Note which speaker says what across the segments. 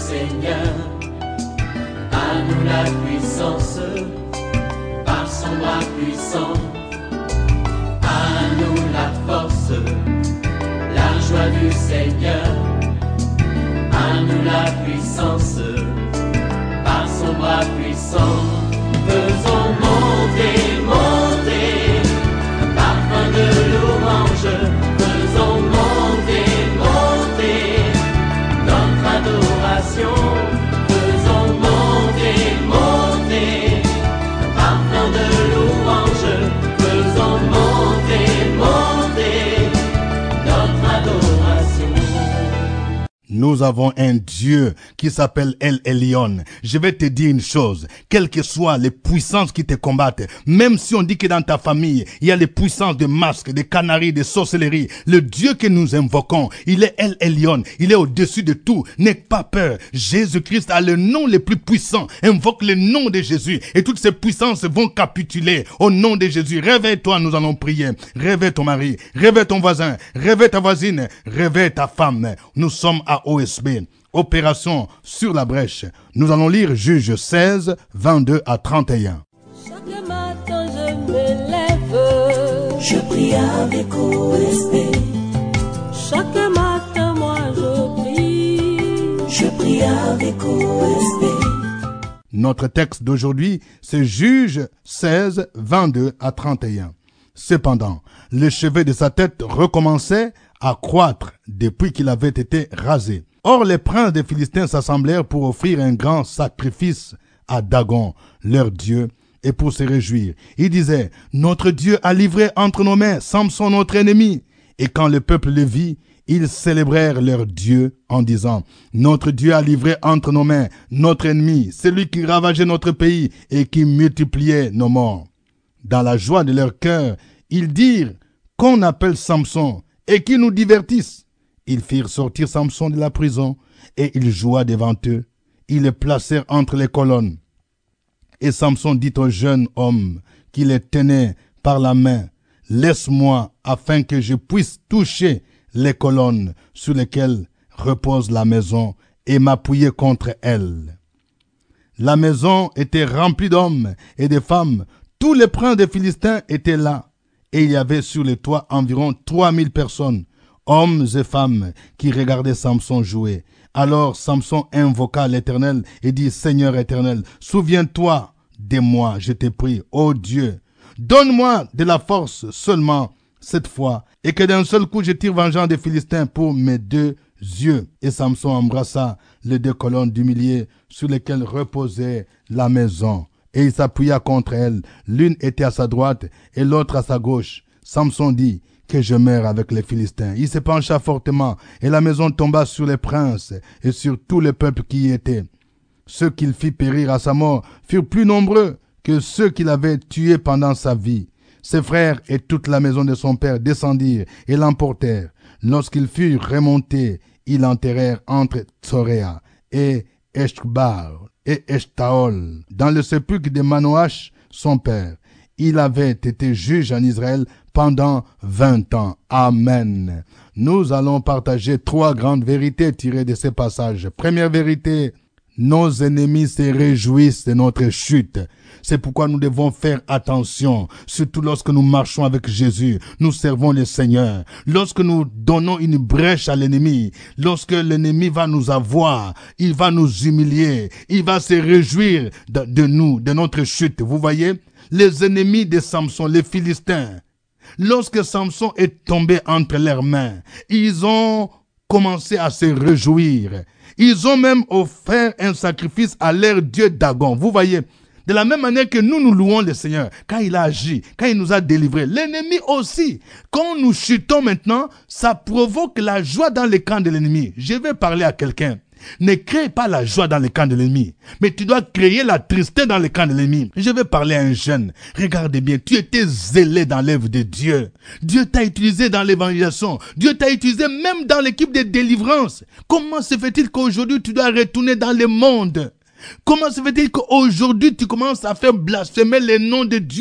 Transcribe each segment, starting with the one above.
Speaker 1: Seigneur. À nous la puissance, par son bras puissant. À nous la force, la joie du Seigneur. À nous la puissance, par son bras puissant. Faisons monter, monter, un parfum de louange. Faisons monter, monter, notre adoration. Faisons monter, monter, un parfum de louange. Faisons monter, monter, notre adoration.
Speaker 2: Nous avons un Dieu qui s'appelle El Elyon. Je vais te dire une chose, quelles que soient les puissances qui te combattent, même si on dit que dans ta famille, il y a les puissances de masques, de canaries, de sorcellerie, le Dieu que nous invoquons, il est El Elyon, il est au-dessus de tout. N'aie pas peur, Jésus-Christ a le nom le plus puissant. Invoque le nom de Jésus et toutes ces puissances vont capituler au nom de Jésus. Réveille-toi, nous allons prier. Réveille ton mari, réveille ton voisin, réveille ta voisine, réveille ta femme. Nous sommes à OSB, Opération sur la brèche. Nous allons lire Juge 16, 22 à 31.
Speaker 3: Chaque matin je me lève,
Speaker 4: Je prie avec OSB.
Speaker 3: chaque matin moi je prie.
Speaker 4: Je prie avec OSB.
Speaker 2: Notre texte d'aujourd'hui, c'est Juge 16, 22 à 31. Cependant, le cheveu de sa tête recommençait à croître depuis qu'il avait été rasé. Or, les princes des Philistins s'assemblèrent pour offrir un grand sacrifice à Dagon, leur dieu, et pour se réjouir. Ils disaient, notre Dieu a livré entre nos mains Samson, notre ennemi. Et quand le peuple le vit, ils célébrèrent leur Dieu en disant, notre Dieu a livré entre nos mains notre ennemi, celui qui ravageait notre pays et qui multipliait nos morts. Dans la joie de leur cœur, ils dirent qu'on appelle Samson et qu'il nous divertisse. Ils firent sortir Samson de la prison et il joua devant eux. Ils le placèrent entre les colonnes. Et Samson dit au jeune homme qui les tenait par la main, « Laisse-moi afin que je puisse toucher les colonnes sur lesquelles repose la maison et m'appuyer contre elles. » La maison était remplie d'hommes et de femmes. Tous les princes des Philistins étaient là. Et il y avait sur le toit environ 3000 personnes, hommes et femmes, qui regardaient Samson jouer. Alors Samson invoqua l'Éternel et dit, « Seigneur éternel, souviens-toi de moi, je te prie, ô Dieu. Donne-moi de la force seulement cette fois, et que d'un seul coup je tire vengeance des Philistins pour mes deux yeux. » Et Samson embrassa les deux colonnes du milieu sur lesquelles reposait la maison. Et il s'appuya contre elle. L'une était à sa droite et l'autre à sa gauche. Samson dit, que je meure avec les Philistins. Il se pencha fortement et la maison tomba sur les princes et sur tout le peuple qui y était. Ceux qu'il fit périr à sa mort furent plus nombreux que ceux qu'il avait tués pendant sa vie. Ses frères et toute la maison de son père descendirent et l'emportèrent. Lorsqu'ils furent remontés, ils l'enterrèrent entre Tsoréa et Eshbar et Eshtaol, dans le sépulcre de Manoach, son père. Il avait été juge en Israël pendant 20 ans. Amen. Nous allons partager 3 grandes vérités tirées de ces passages. Première vérité, nos ennemis se réjouissent de notre chute. C'est pourquoi nous devons faire attention, surtout lorsque nous marchons avec Jésus, nous servons le Seigneur. Lorsque nous donnons une brèche à l'ennemi, lorsque l'ennemi va nous avoir, il va nous humilier, il va se réjouir de nous, de notre chute. Vous voyez, les ennemis de Samson, les Philistins, lorsque Samson est tombé entre leurs mains, ils ont commencé à se réjouir. Ils ont même offert un sacrifice à leur dieu Dagon. Vous voyez, de la même manière que nous louons le Seigneur, quand il a agi, quand il nous a délivrés, l'ennemi aussi. Quand nous chutons maintenant, ça provoque la joie dans le camp de l'ennemi. Je vais parler à quelqu'un. Ne crée pas la joie dans le camp de l'ennemi, mais tu dois créer la tristesse dans le camp de l'ennemi. Je vais parler à un jeune. Regardez bien, tu étais zélé dans l'œuvre de Dieu. Dieu t'a utilisé dans l'évangélisation. Dieu t'a utilisé même dans l'équipe de délivrance. Comment se fait-il qu'aujourd'hui tu dois retourner dans le monde? Comment se fait-il qu'aujourd'hui tu commences à faire blasphémer le nom de Dieu?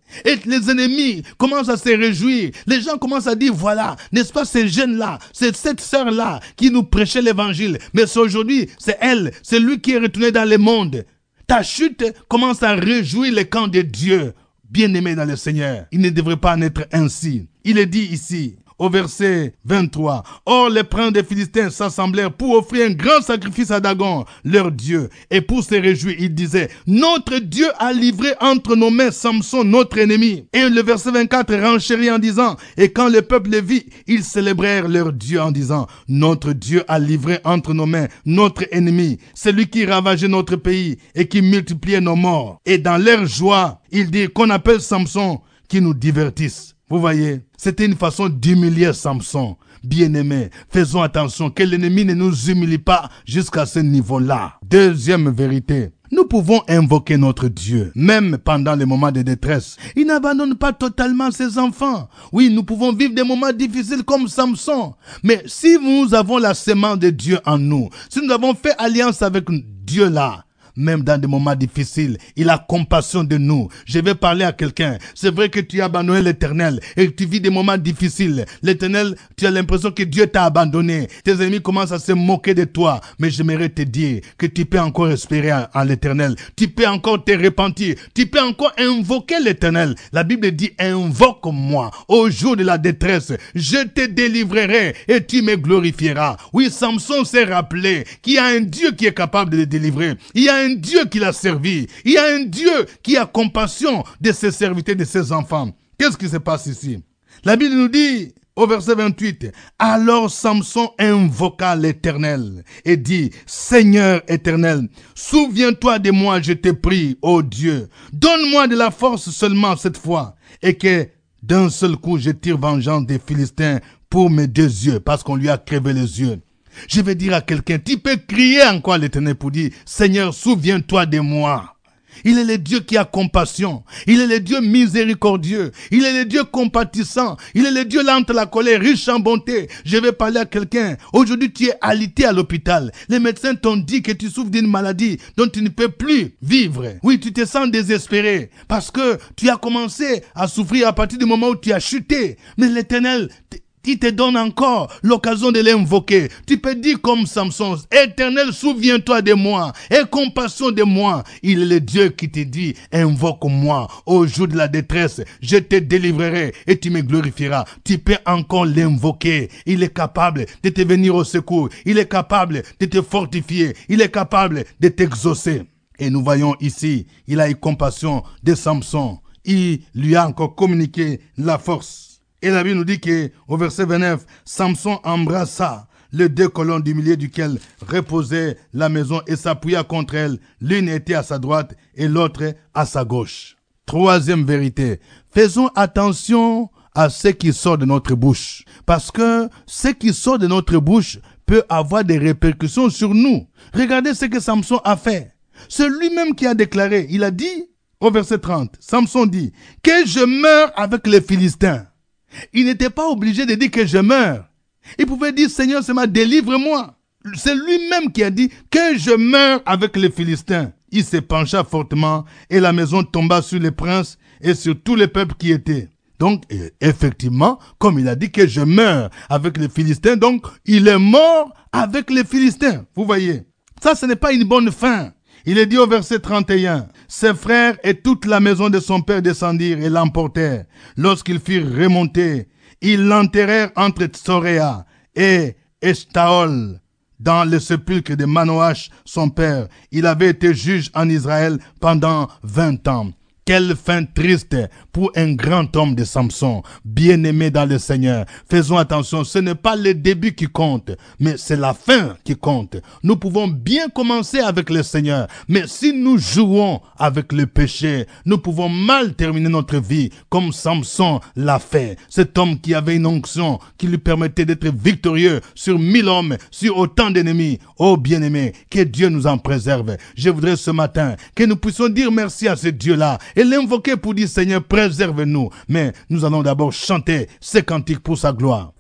Speaker 2: Et les ennemis commencent à se réjouir. Les gens commencent à dire, voilà, n'est-ce pas ces jeunes-là, c'est cette sœur-là qui nous prêchait l'évangile. Mais aujourd'hui, c'est elle, c'est lui qui est retourné dans le monde. Ta chute commence à réjouir les camps de Dieu. Bien-aimé dans le Seigneur, il ne devrait pas en être ainsi. Il est dit ici, au verset 23, « Or les princes des Philistins s'assemblèrent pour offrir un grand sacrifice à Dagon, leur Dieu. Et pour se réjouir, ils disaient, « Notre Dieu a livré entre nos mains Samson, notre ennemi. » Et le verset 24 renchérit en disant, « Et quand le peuple le vit, ils célébrèrent leur Dieu en disant, « Notre Dieu a livré entre nos mains notre ennemi, celui qui ravageait notre pays et qui multipliait nos morts. » Et dans leur joie, ils disent qu'on appelle Samson qui nous divertisse. Vous voyez, c'était une façon d'humilier Samson. Bien-aimés, faisons attention que l'ennemi ne nous humilie pas jusqu'à ce niveau-là. Deuxième vérité, nous pouvons invoquer notre Dieu, même pendant les moments de détresse. Il n'abandonne pas totalement ses enfants. Oui, nous pouvons vivre des moments difficiles comme Samson. Mais si nous avons la sémence de Dieu en nous, si nous avons fait alliance avec Dieu là, même dans des moments difficiles, il a compassion de nous. Je vais parler à quelqu'un. C'est vrai que tu as abandonné l'Éternel et que tu vis des moments difficiles. L'Éternel, tu as l'impression que Dieu t'a abandonné. Tes ennemis commencent à se moquer de toi. Mais j'aimerais te dire que tu peux encore espérer en l'Éternel. Tu peux encore te repentir. Tu peux encore invoquer l'Éternel. La Bible dit, invoque-moi au jour de la détresse. Je te délivrerai et tu me glorifieras. Oui, Samson s'est rappelé qu'il y a un Dieu qui est capable de le délivrer. Il y a un Dieu qui l'a servi. Il y a un Dieu qui a compassion de ses serviteurs, de ses enfants. Qu'est-ce qui se passe ici? La Bible nous dit, au verset 28, « Alors Samson invoqua l'Éternel et dit, « Seigneur éternel, souviens-toi de moi, je te prie, ô Dieu. Donne-moi de la force seulement cette fois, et que d'un seul coup je tire vengeance des Philistins pour mes deux yeux, parce qu'on lui a crevé les yeux. » Je vais dire à quelqu'un, tu peux crier encore à l'Éternel pour dire, Seigneur, souviens-toi de moi. Il est le Dieu qui a compassion. Il est le Dieu miséricordieux. Il est le Dieu compatissant. Il est le Dieu lent à la colère, riche en bonté. Je vais parler à quelqu'un. Aujourd'hui, tu es alité à l'hôpital. Les médecins t'ont dit que tu souffres d'une maladie dont tu ne peux plus vivre. Oui, tu te sens désespéré parce que tu as commencé à souffrir à partir du moment où tu as chuté. Mais l'Éternel, il te donne encore l'occasion de l'invoquer. Tu peux dire comme Samson, Éternel, souviens-toi de moi, aie compassion de moi. Il est le Dieu qui te dit, invoque-moi au jour de la détresse, je te délivrerai et tu me glorifieras. Tu peux encore l'invoquer. Il est capable de te venir au secours. Il est capable de te fortifier. Il est capable de t'exaucer. Et nous voyons ici, il a eu compassion de Samson. Il lui a encore communiqué la force. Et la Bible nous dit qu'au verset 29, Samson embrassa les deux colonnes du milieu duquel reposait la maison et s'appuya contre elle. L'une était à sa droite et l'autre à sa gauche. Troisième vérité, faisons attention à ce qui sort de notre bouche. Parce que ce qui sort de notre bouche peut avoir des répercussions sur nous. Regardez ce que Samson a fait. C'est lui-même qui a déclaré, il a dit au verset 30, Samson dit, que je meure avec les Philistins. Il n'était pas obligé de dire que je meurs. Il pouvait dire, Seigneur, c'est ma délivre-moi. C'est lui-même qui a dit que je meurs avec les Philistins. Il se pencha fortement et la maison tomba sur les princes et sur tout le peuple qui était. Donc, effectivement, comme il a dit que je meurs avec les Philistins, donc il est mort avec les Philistins. Vous voyez, ça, ce n'est pas une bonne fin. Il est dit au verset 31, « Ses frères et toute la maison de son père descendirent et l'emportèrent. Lorsqu'ils furent remontés, ils l'enterrèrent entre Tsoréa et Eshtaol, dans le sépulcre de Manoach, son père. Il avait été juge en Israël pendant 20 ans. » Quelle fin triste pour un grand homme de Samson, bien-aimé dans le Seigneur. Faisons attention, ce n'est pas le début qui compte, mais c'est la fin qui compte. Nous pouvons bien commencer avec le Seigneur, mais si nous jouons avec le péché, nous pouvons mal terminer notre vie, comme Samson l'a fait. Cet homme qui avait une onction qui lui permettait d'être victorieux sur 1000 hommes, sur autant d'ennemis. Oh bien-aimé, que Dieu nous en préserve. Je voudrais ce matin que nous puissions dire merci à ce Dieu-là et l'invoquer pour dire, Seigneur, préserve-nous. Mais nous allons d'abord chanter ces cantiques pour sa gloire.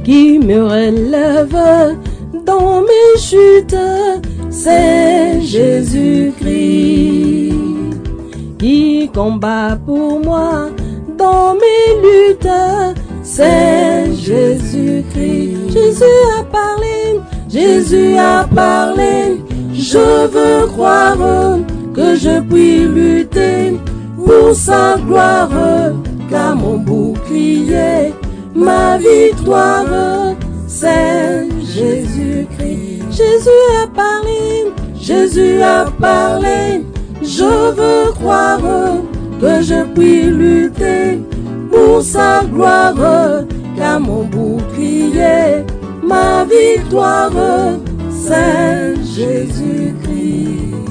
Speaker 3: qui me relève dans mes chutes, c'est Jésus-Christ. Qui combat pour moi dans mes luttes, c'est Jésus-Christ. Jésus a parlé, Jésus a parlé. Je veux croire que je puis lutter pour sa gloire, car mon bouclier, ma victoire, c'est Jésus-Christ. Jésus a parlé, Jésus a parlé. Je veux croire que je puis lutter pour sa gloire, car mon bouclier, ma victoire, c'est Jésus-Christ.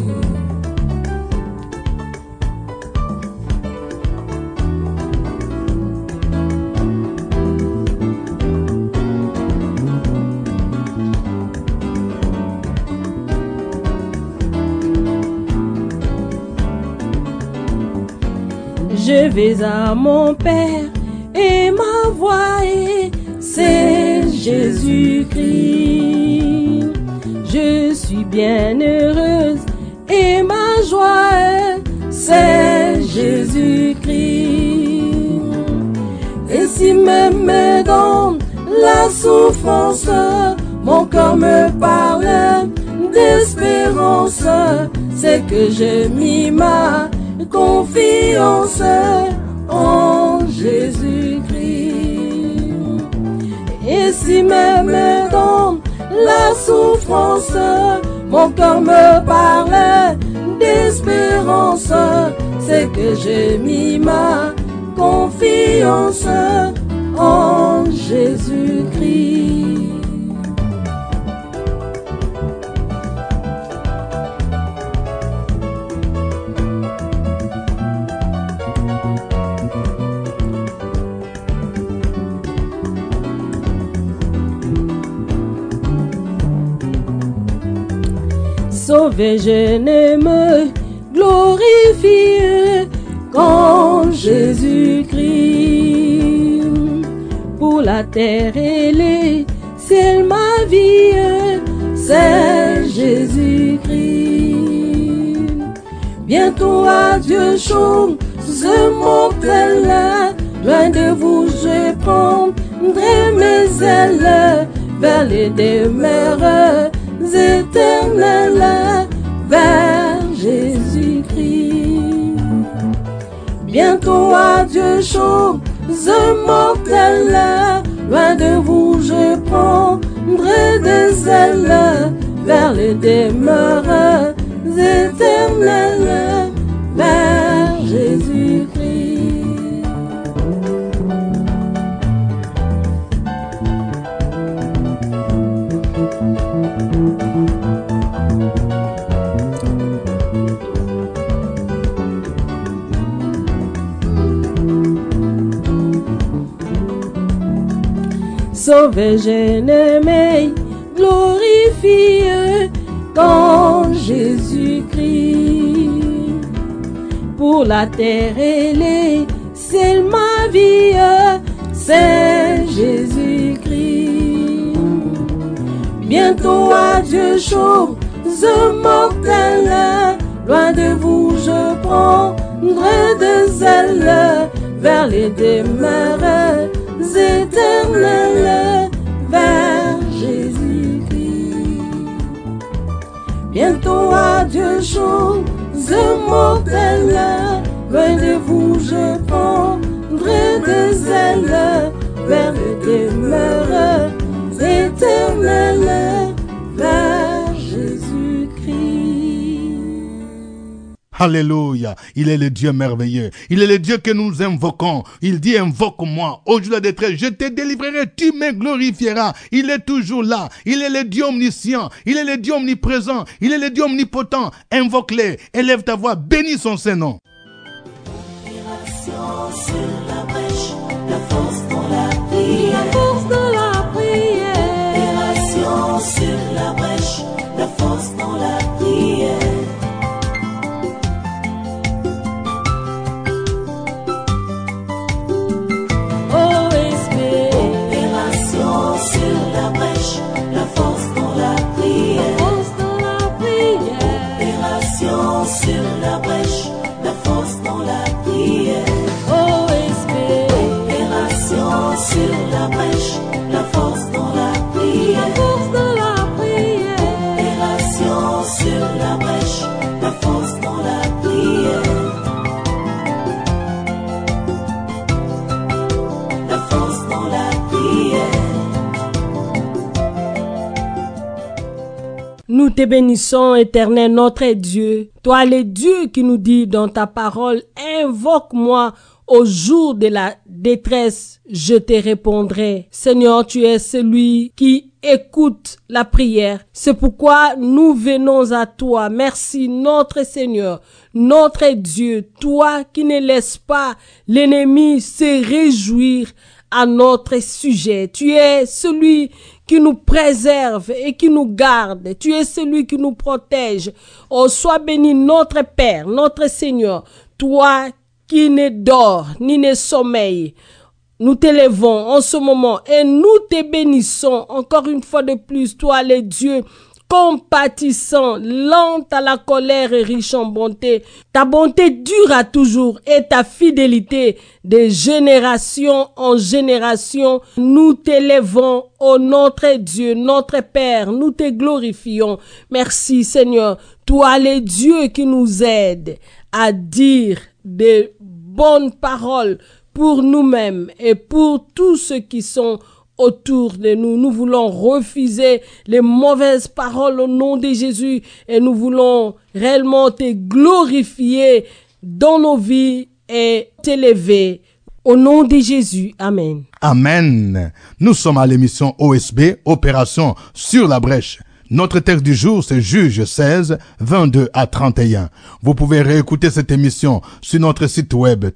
Speaker 3: Je vais à mon Père et ma voix est, c'est Jésus-Christ. Je suis bien heureuse et ma joie est, c'est Jésus-Christ. Et si même dans la souffrance, mon cœur me parle d'espérance, c'est que j'ai mis ma confiance en Jésus-Christ. Et si même dans la souffrance, mon cœur me parle d'espérance, c'est que j'ai mis ma confiance en Jésus-Christ. Sauvé, je ne me glorifie qu'en Jésus-Christ. Pour la terre et les ciels, ma vie, c'est Jésus-Christ. Bientôt adieu, chose mortelle, loin de vous je prendrai mes ailes vers les demeures éternelles, vers Jésus-Christ. Bientôt adieu, chose mortelle, loin de vous je prendrai des ailes vers les demeures éternelles, vers Jésus-Christ. Sauvé, je ne me glorifie qu'en Jésus-Christ. Pour la terre et les ciels, ma vie, c'est Jésus-Christ. Bientôt adieu, chose mortelle, loin de vous je prendrai des ailes vers les demeures éternelles, vers Jésus-Christ. Bientôt adieu, chose mortelle, loin de vous je prendrai des ailes vers les demeures éternelles, vers Jésus-Christ.
Speaker 2: Alléluia. Il est le Dieu merveilleux. Il est le Dieu que nous invoquons. Il dit, invoque-moi. Au jour de la détresse, je te délivrerai, tu me glorifieras. Il est toujours là. Il est le Dieu omniscient. Il est le Dieu omniprésent. Il est le Dieu omnipotent. Invoque-le. Élève ta voix. Bénis son Saint-Nom.
Speaker 4: Sur la brèche, la force dans la prière.
Speaker 3: La force de la prière.
Speaker 4: Opération sur la brèche, la force dans la prière.
Speaker 3: OSP.
Speaker 4: Opération
Speaker 3: Nous te bénissons, Éternel, notre Dieu. Toi, le Dieu qui nous dit dans ta parole, invoque-moi au jour de la détresse, je te répondrai. Seigneur, tu es celui qui écoute la prière. C'est pourquoi nous venons à toi. Merci, notre Seigneur, notre Dieu, toi qui ne laisses pas l'ennemi se réjouir à notre sujet. Tu es celui qui nous préserve et qui nous garde. Tu es celui qui nous protège. Oh, sois béni notre Père, notre Seigneur, toi qui ne dort ni ne sommeille. Nous t'élevons en ce moment et nous te bénissons encore une fois de plus, toi le Dieu compatissant, lent à la colère et riche en bonté. Ta bonté durera toujours et ta fidélité de génération en génération. Nous t'élevons, ô notre Dieu, notre Père, nous te glorifions. Merci Seigneur, toi le Dieu qui nous aide à dire de bonnes paroles pour nous-mêmes et pour tous ceux qui sont autour de nous. Nous voulons refuser les mauvaises paroles au nom de Jésus et nous voulons réellement te glorifier dans nos vies et t'élever au nom de Jésus. Amen.
Speaker 2: Amen. Nous sommes à l'émission OSB, Opération sur la brèche. Notre texte du jour, c'est Juge 16, 22 à 31. Vous pouvez réécouter cette émission sur notre site web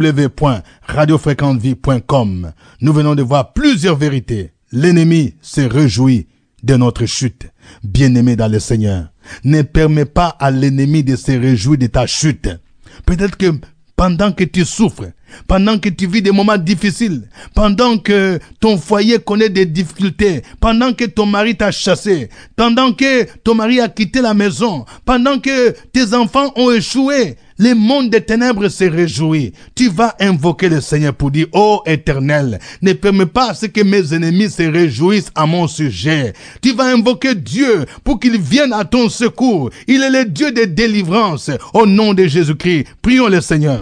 Speaker 2: www.radiofréquentevie.com. Nous venons de voir plusieurs vérités. L'ennemi s'est réjoui de notre chute. Bien-aimé dans le Seigneur, ne permets pas à l'ennemi de se réjouir de ta chute. Peut-être que pendant que tu souffres, pendant que tu vis des moments difficiles, pendant que ton foyer connaît des difficultés, pendant que ton mari t'a chassé, pendant que ton mari a quitté la maison, pendant que tes enfants ont échoué, le monde des ténèbres se réjouit. Tu vas invoquer le Seigneur pour dire, ô Éternel, ne permets pas à ce que mes ennemis se réjouissent à mon sujet. Tu vas invoquer Dieu pour qu'il vienne à ton secours. Il est le Dieu de délivrance. Au nom de Jésus-Christ, prions le Seigneur.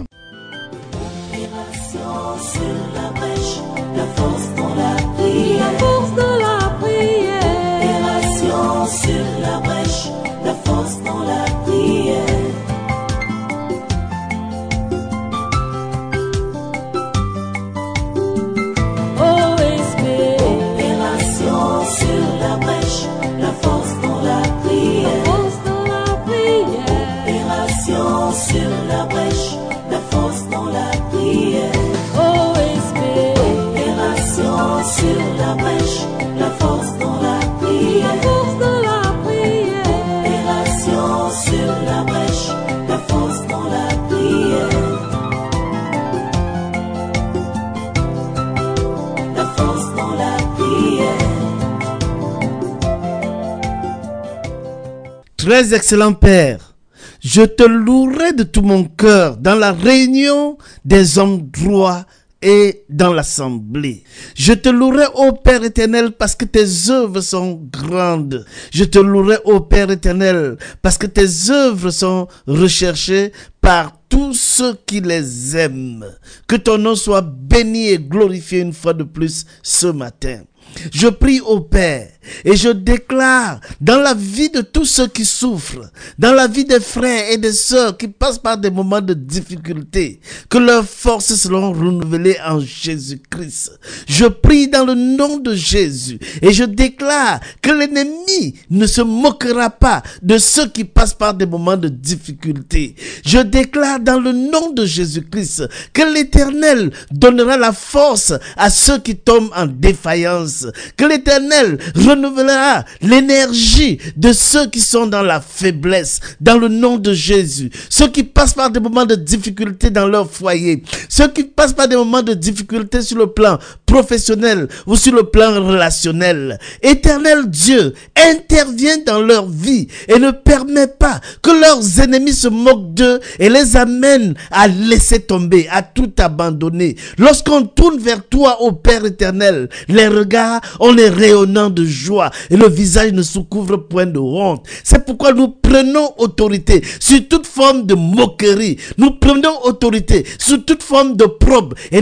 Speaker 5: Très excellent Père, je te louerai de tout mon cœur dans la réunion des hommes droits et dans l'assemblée. Je te louerai, ô Père éternel, parce que tes œuvres sont grandes. Je te louerai, ô Père éternel, parce que tes œuvres sont recherchées par tous ceux qui les aiment. Que ton nom soit béni et glorifié une fois de plus ce matin. Je prie au Père et je déclare dans la vie de tous ceux qui souffrent, dans la vie des frères et des sœurs qui passent par des moments de difficulté, que leurs forces seront renouvelées en Jésus-Christ. Je prie dans le nom de Jésus et je déclare que l'ennemi ne se moquera pas de ceux qui passent par des moments de difficulté. Je déclare dans le nom de Jésus-Christ que l'Éternel donnera la force à ceux qui tombent en défaillance, que l'Éternel renouvellera l'énergie de ceux qui sont dans la faiblesse, dans le nom de Jésus. Ceux qui passent par des moments de difficulté dans leur foyer, ceux qui passent par des moments de difficulté sur le plan professionnel ou sur le plan relationnel. Éternel Dieu, interviens dans leur vie et ne permets pas que leurs ennemis se moquent d'eux et les amènent à laisser tomber, à tout abandonner. Lorsqu'on tourne vers toi, ô Père éternel, les regards ont les rayonnants de joie et le visage ne se couvre point de honte. C'est pourquoi nous prenons autorité sur toute forme de moquerie. Nous prenons autorité sur toute forme de probe et nous déclarons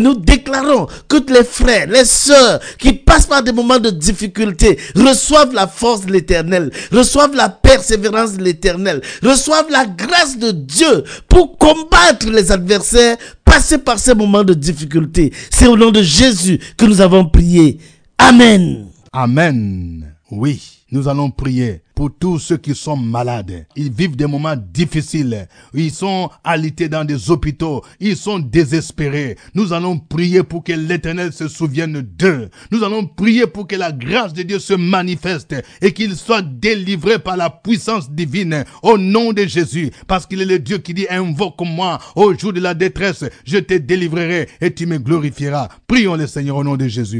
Speaker 5: déclarons que les frères, les sœurs qui passent par des moments de difficulté reçoivent la force de l'Éternel, reçoivent la persévérance de l'Éternel, reçoivent la grâce de Dieu pour combattre les adversaires, passer par ces moments de difficulté. C'est au nom de Jésus que nous avons prié. Amen.
Speaker 2: Amen. Oui, nous allons prier pour tous ceux qui sont malades. Ils vivent des moments difficiles. Ils sont alités dans des hôpitaux. Ils sont désespérés. Nous allons prier pour que l'Éternel se souvienne d'eux. Nous allons prier pour que la grâce de Dieu se manifeste et qu'ils soient délivrés par la puissance divine au nom de Jésus. Parce qu'il est le Dieu qui dit, invoque-moi au jour de la détresse. Je te délivrerai et tu me glorifieras. Prions le Seigneur au nom de Jésus.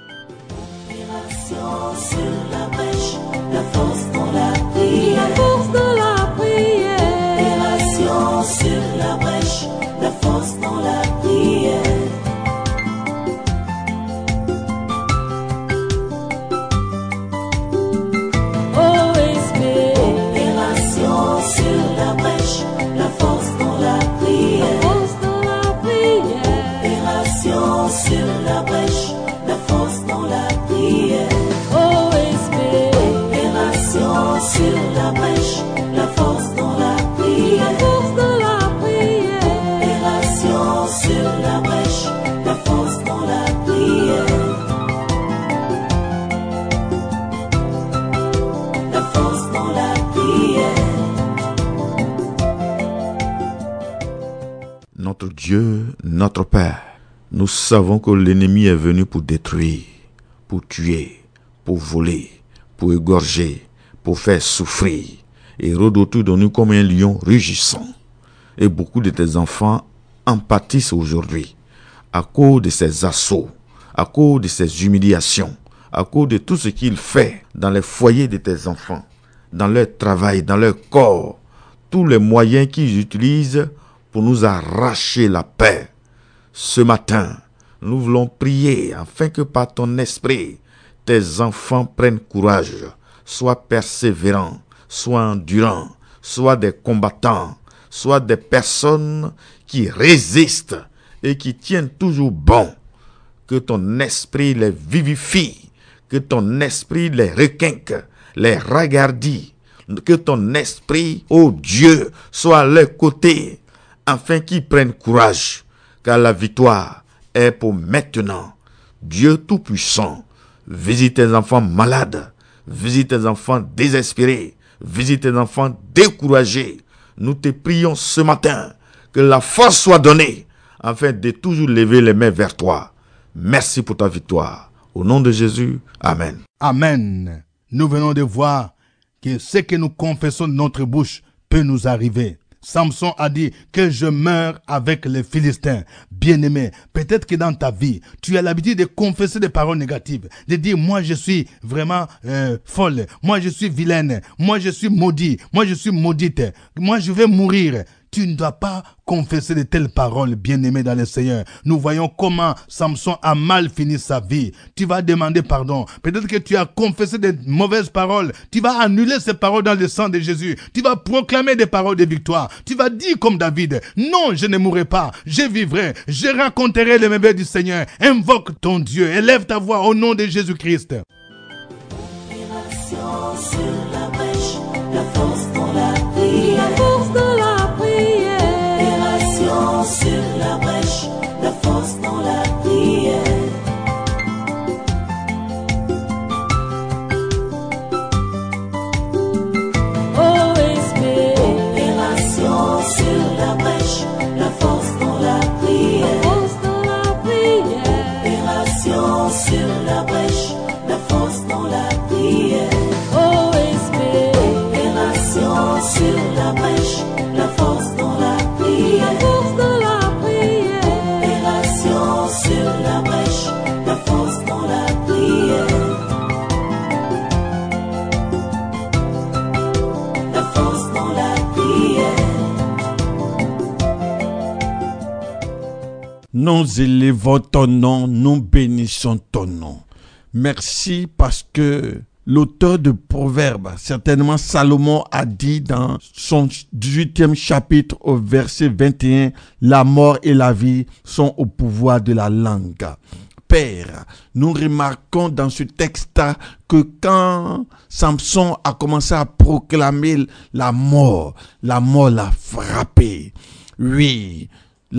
Speaker 4: Sur la brèche, la force dans la prière.
Speaker 3: La force de la prière.
Speaker 4: Opération sur la brèche, la force dans la prière.
Speaker 3: OSB.
Speaker 4: Opération sur la brèche, la force dans la prière.
Speaker 3: La force de la prière.
Speaker 4: Opération sur la brèche, la force dans la prière. Opération sur la brèche, la force dans la prière.
Speaker 3: La force de la prière.
Speaker 4: Opération sur la brèche, la force dans la prière. La force dans la prière.
Speaker 6: Notre Dieu, notre Père, nous savons que l'ennemi est venu pour détruire, pour tuer, pour voler, pour égorger, pour faire souffrir, et rôde autour de nous comme un lion rugissant. Et beaucoup de tes enfants en pâtissent aujourd'hui, à cause de ces assauts, à cause de ces humiliations, à cause de tout ce qu'il fait dans les foyers de tes enfants, dans leur travail, dans leur corps, tous les moyens qu'ils utilisent pour nous arracher la paix. Ce matin, nous voulons prier afin que par ton esprit, tes enfants prennent courage, soient persévérants, soient endurants, soient des combattants, soient des personnes qui résistent et qui tiennent toujours bon. Que ton esprit les vivifie, que ton esprit les requinque, les ragardit, que ton esprit, ô Dieu, soit à leur côté, afin qu'ils prennent courage, car la victoire est pour maintenant. Dieu Tout-Puissant, visite tes enfants malades, visite tes enfants désespérés, visite tes enfants découragés. Nous te prions ce matin que la force soit donnée afin de toujours lever les mains vers toi. Merci pour ta victoire. Au nom de Jésus, Amen.
Speaker 2: Amen. Nous venons de voir que ce que nous confessons de notre bouche peut nous arriver. Samson a dit que je meurs avec les Philistins. Bien-aimé, peut-être que dans ta vie, tu as l'habitude de confesser des paroles négatives, de dire moi je suis vraiment folle, moi je suis vilaine, moi je suis maudit, moi je suis maudite, moi je vais mourir. Tu ne dois pas confesser de telles paroles, bien-aimé dans le Seigneur. Nous voyons comment Samson a mal fini sa vie. Tu vas demander pardon. Peut-être que tu as confessé de mauvaises paroles. Tu vas annuler ces paroles dans le sang de Jésus. Tu vas proclamer des paroles de victoire. Tu vas dire comme David, non, je ne mourrai pas, je vivrai, je raconterai les merveilles du Seigneur. Invoque ton Dieu, élève ta voix au nom de Jésus-Christ.
Speaker 4: Opération sur la brèche, la force dans la prière.
Speaker 3: La force de la prière.
Speaker 4: Opération sur la brèche, la force dans la prière.
Speaker 3: OSB.
Speaker 4: Opération sur la brèche, la force dans la prière.
Speaker 3: La force de la prière.
Speaker 4: Opération sur la brèche, la force dans la prière.
Speaker 3: OSB.
Speaker 4: Opération sur la brèche, la force dans la prière.
Speaker 3: La force de la prière.
Speaker 4: Opération sur la brèche, la force dans la prière. La force dans la prière.
Speaker 7: Nous élevons ton nom, nous bénissons ton nom. Merci parce que
Speaker 5: L'auteur de Proverbes, certainement Salomon, a dit dans son 18e chapitre au verset 21, « La mort et la vie sont au pouvoir de la langue ». Père, nous remarquons dans ce texte que quand Samson a commencé à proclamer la mort l'a frappé. Oui,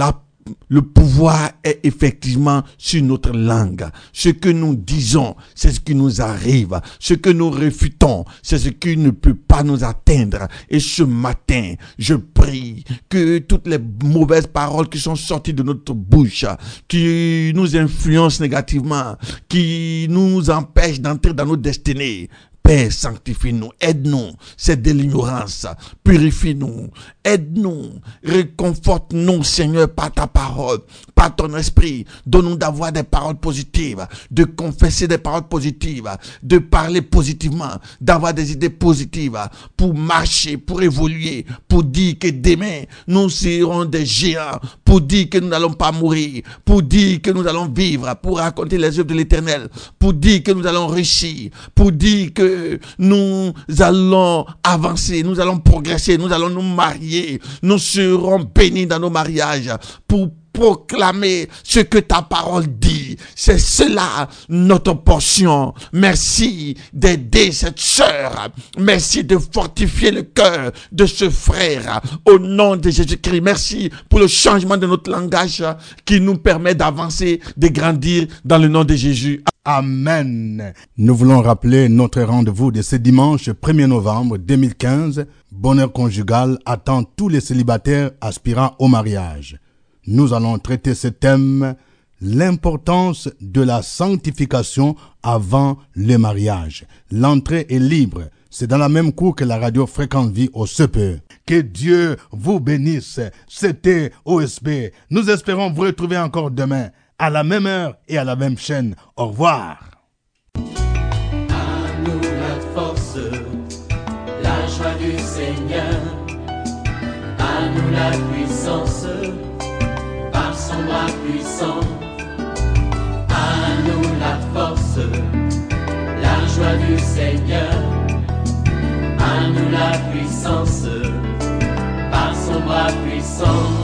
Speaker 5: le pouvoir est effectivement sur notre langue. Ce que nous disons, c'est ce qui nous arrive. Ce que nous refutons, c'est ce qui ne peut pas nous atteindre. Et ce matin, je prie que toutes les mauvaises paroles qui sont sorties de notre bouche, qui nous influencent négativement, qui nous empêchent d'entrer dans nos destinées, Père, sanctifie-nous, aide-nous, c'est de l'ignorance, purifie-nous, aide-nous, réconforte-nous, Seigneur, par ta parole, par ton esprit, donne-nous d'avoir des paroles positives, de confesser des paroles positives, de parler positivement, d'avoir des idées positives pour marcher, pour évoluer, pour dire que demain, nous serons des géants, pour dire que nous n'allons pas mourir, pour dire que nous allons vivre, pour raconter les œuvres de l'Éternel, pour dire que nous allons réussir, pour dire que nous allons avancer, nous allons progresser, nous allons nous marier, nous serons bénis dans nos mariages pour proclamer ce que ta parole dit. C'est cela notre portion. Merci d'aider cette sœur. Merci de fortifier le cœur de ce frère. Au nom de Jésus-Christ, merci pour le changement de notre langage qui nous permet d'avancer, de grandir dans le nom de Jésus.
Speaker 2: Amen. Nous voulons rappeler notre rendez-vous de ce dimanche 1er novembre 2015. Bonheur conjugal attend tous les célibataires aspirant au mariage. Nous allons traiter ce thème, l'importance de la sanctification avant le mariage. L'entrée est libre. C'est dans la même cour que la radio Fréquente Vie au CPE. Que Dieu vous bénisse. C'était OSB. Nous espérons vous retrouver encore demain, à la même heure et à la même chaîne. Au revoir.
Speaker 1: À nous la force, la joie du Seigneur. À nous la puissance, par son bras puissant. À nous la force, la joie du Seigneur. À nous la puissance, par son bras puissant.